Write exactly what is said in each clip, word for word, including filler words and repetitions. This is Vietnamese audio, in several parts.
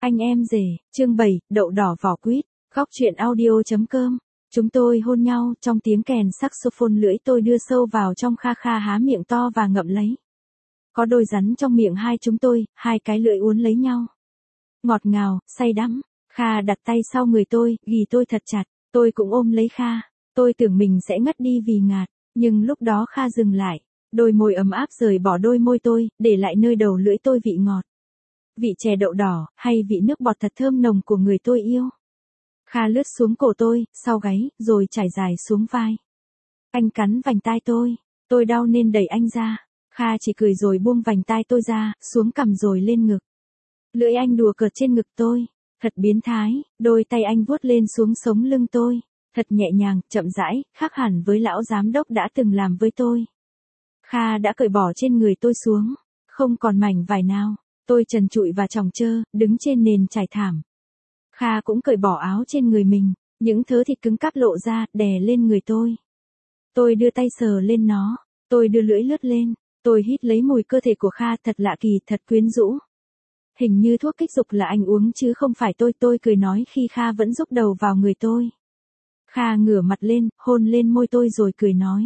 Anh em rể, chương bảy, đậu đỏ vỏ quýt, góc truyện audio.com. Chúng tôi hôn nhau, trong tiếng kèn saxophone lưỡi tôi đưa sâu vào trong Kha Kha há miệng to và ngậm lấy. Có đôi rắn trong miệng hai chúng tôi, hai cái lưỡi uốn lấy nhau. Ngọt ngào, say đắm, Kha đặt tay sau người tôi, ghì tôi thật chặt, tôi cũng ôm lấy Kha. Tôi tưởng mình sẽ ngất đi vì ngạt, nhưng lúc đó Kha dừng lại, đôi môi ấm áp rời bỏ đôi môi tôi, để lại nơi đầu lưỡi tôi vị ngọt. Vị chè đậu đỏ, hay vị nước bọt thật thơm nồng của người tôi yêu. Kha lướt xuống cổ tôi, sau gáy, rồi trải dài xuống vai. Anh cắn vành tai tôi, tôi đau nên đẩy anh ra. Kha chỉ cười rồi buông vành tai tôi ra, xuống cằm rồi lên ngực. Lưỡi anh đùa cợt trên ngực tôi, thật biến thái, đôi tay anh vuốt lên xuống sống lưng tôi, thật nhẹ nhàng, chậm rãi, khác hẳn với lão giám đốc đã từng làm với tôi. Kha đã cởi bỏ trên người tôi xuống, không còn mảnh vải nào. Tôi trần trụi và tròng trơ, đứng trên nền trải thảm. Kha cũng cởi bỏ áo trên người mình, những thớ thịt cứng cáp lộ ra, đè lên người tôi. Tôi đưa tay sờ lên nó, tôi đưa lưỡi lướt lên, tôi hít lấy mùi cơ thể của Kha thật lạ kỳ, thật quyến rũ. Hình như thuốc kích dục là anh uống chứ không phải tôi, tôi cười nói khi Kha vẫn rúc đầu vào người tôi. Kha ngửa mặt lên, hôn lên môi tôi rồi cười nói.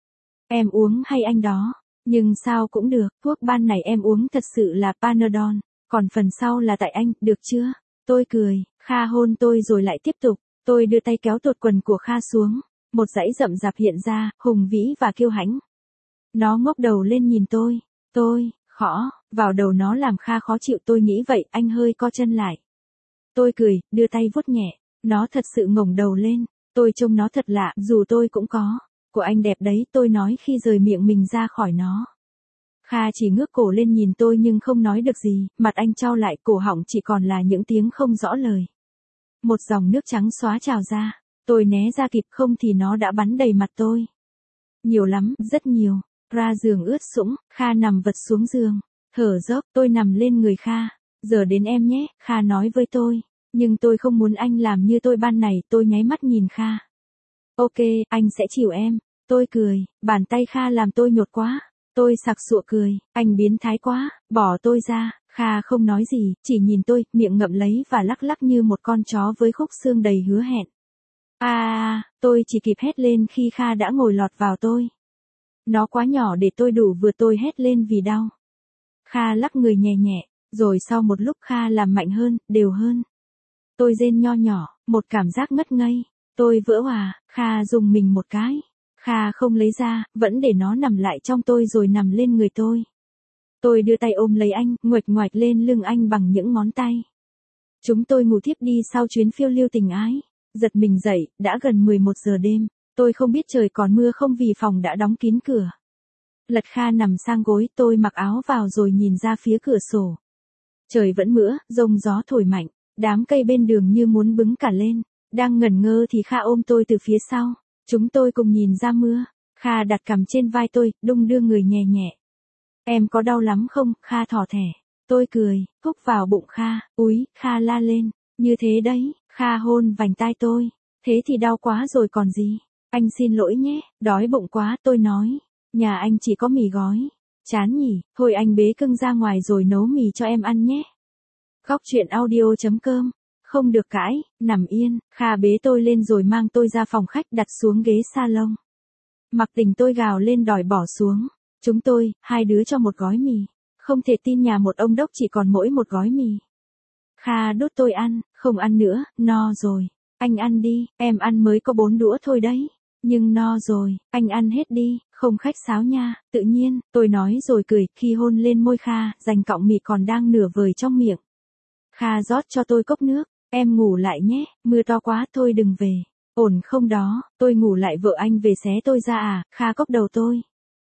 Em uống hay anh đó? Nhưng sao cũng được, thuốc ban này em uống thật sự là Panadol, còn phần sau là tại anh, được chưa? Tôi cười, Kha hôn tôi rồi lại tiếp tục, tôi đưa tay kéo tuột quần của Kha xuống, một dãy rậm rạp hiện ra, hùng vĩ và kiêu hãnh. Nó ngóc đầu lên nhìn tôi, tôi, khõ, vào đầu nó làm Kha khó chịu, tôi nghĩ vậy, anh hơi co chân lại. Tôi cười, đưa tay vuốt nhẹ, nó thật sự ngẩng đầu lên, tôi trông nó thật lạ, dù tôi cũng có. Của anh đẹp đấy, tôi nói khi rời miệng mình ra khỏi nó. Kha chỉ ngước cổ lên nhìn tôi nhưng không nói được gì, mặt anh chau lại, cổ họng chỉ còn là những tiếng không rõ lời. Một dòng nước trắng xóa trào ra, tôi né ra kịp, không thì nó đã bắn đầy mặt tôi. Nhiều lắm, rất nhiều, ra giường ướt sũng, Kha nằm vật xuống giường, thở dốc, tôi nằm lên người Kha. Giờ đến em nhé, Kha nói với tôi, nhưng tôi không muốn anh làm như tôi ban này, tôi nháy mắt nhìn Kha. Ok, anh sẽ chiều em. Tôi cười, bàn tay Kha làm tôi nhột quá. Tôi sặc sụa cười, anh biến thái quá, bỏ tôi ra. Kha không nói gì, chỉ nhìn tôi, miệng ngậm lấy và lắc lắc như một con chó với khúc xương đầy hứa hẹn. À, à, tôi chỉ kịp hét lên khi Kha đã ngồi lọt vào tôi. Nó quá nhỏ để tôi đủ vừa, tôi hét lên vì đau. Kha lắc người nhẹ nhẹ, rồi sau một lúc Kha làm mạnh hơn, đều hơn. Tôi rên nho nhỏ, một cảm giác ngất ngây. Tôi vỡ hòa, Kha dùng mình một cái. Kha không lấy ra, vẫn để nó nằm lại trong tôi rồi nằm lên người tôi. Tôi đưa tay ôm lấy anh, nguệch ngoạch lên lưng anh bằng những ngón tay. Chúng tôi ngủ thiếp đi sau chuyến phiêu lưu tình ái. Giật mình dậy, đã gần mười một giờ đêm. Tôi không biết trời còn mưa không vì phòng đã đóng kín cửa. Lật Kha nằm sang gối, tôi mặc áo vào rồi nhìn ra phía cửa sổ. Trời vẫn mưa, giông gió thổi mạnh, đám cây bên đường như muốn bứng cả lên. Đang ngẩn ngơ thì Kha ôm tôi từ phía sau. Chúng tôi cùng nhìn ra mưa. Kha đặt cằm trên vai tôi, đung đưa người nhẹ nhẹ. Em có đau lắm không? Kha thỏ thẻ. Tôi cười, húc vào bụng Kha. Úi, Kha la lên. Như thế đấy. Kha hôn vành tai tôi. Thế thì đau quá rồi còn gì. Anh xin lỗi nhé, đói bụng quá, tôi nói. Nhà anh chỉ có mì gói. Chán nhỉ, thôi anh bế cưng ra ngoài rồi nấu mì cho em ăn nhé. Góc truyện audio.com. Không được cãi, nằm yên, Kha bế tôi lên rồi mang tôi ra phòng khách đặt xuống ghế salon. Mặc Tình tôi gào lên đòi bỏ xuống. Chúng tôi, hai đứa cho một gói mì. Không thể tin nhà một ông đốc chỉ còn mỗi một gói mì. Kha đút tôi ăn, không ăn nữa, no rồi. Anh ăn đi, em ăn mới có bốn đũa thôi đấy. Nhưng no rồi, anh ăn hết đi, không khách sáo nha, tự nhiên, tôi nói rồi cười khi hôn lên môi Kha, dành cọng mì còn đang nửa vời trong miệng. Kha rót cho tôi cốc nước. Em ngủ lại nhé, mưa to quá, thôi đừng về. Ổn không đó, tôi ngủ lại vợ anh về xé tôi ra à, Kha cốc đầu tôi.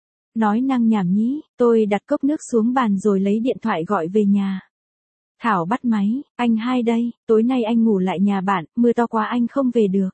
Nói năng nhảm nhí, tôi đặt cốc nước xuống bàn rồi lấy điện thoại gọi về nhà. Thảo bắt máy, anh hai đây, tối nay anh ngủ lại nhà bạn, mưa to quá anh không về được.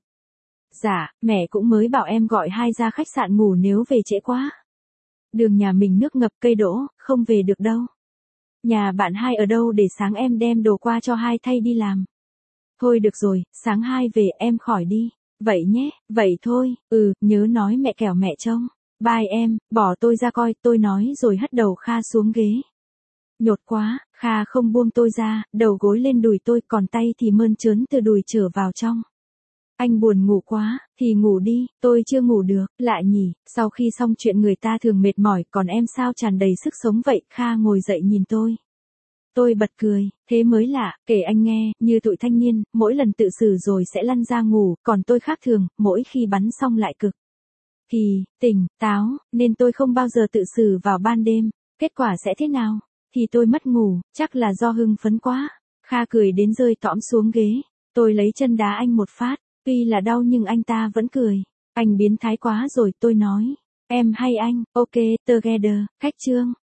Dạ, mẹ cũng mới bảo em gọi hai ra khách sạn ngủ nếu về trễ quá. Đường nhà mình nước ngập cây đỗ, không về được đâu. Nhà bạn hai ở đâu để sáng em đem đồ qua cho hai thay đi làm. Thôi được rồi, sáng hai về em khỏi đi. Vậy nhé, vậy thôi, ừ, nhớ nói mẹ kẻo mẹ trông. Bye em, bỏ tôi ra coi, tôi nói rồi hất đầu Kha xuống ghế. Nhột quá, Kha không buông tôi ra, đầu gối lên đùi tôi còn tay thì mơn trớn từ đùi trở vào trong. Anh buồn ngủ quá, thì ngủ đi, tôi chưa ngủ được, lạ nhỉ, sau khi xong chuyện người ta thường mệt mỏi, còn em sao tràn đầy sức sống vậy, Kha ngồi dậy nhìn tôi. Tôi bật cười, thế mới lạ, kể anh nghe, như tụi thanh niên, mỗi lần tự xử rồi sẽ lăn ra ngủ, còn tôi khác thường, mỗi khi bắn xong lại cực thì, tỉnh, táo, nên tôi không bao giờ tự xử vào ban đêm, kết quả sẽ thế nào? Thì tôi mất ngủ, chắc là do hưng phấn quá. Kha cười đến rơi tõm xuống ghế, tôi lấy chân đá anh một phát, tuy là đau nhưng anh ta vẫn cười. Anh biến thái quá rồi, tôi nói. Em hay anh, ok, together, khách trương.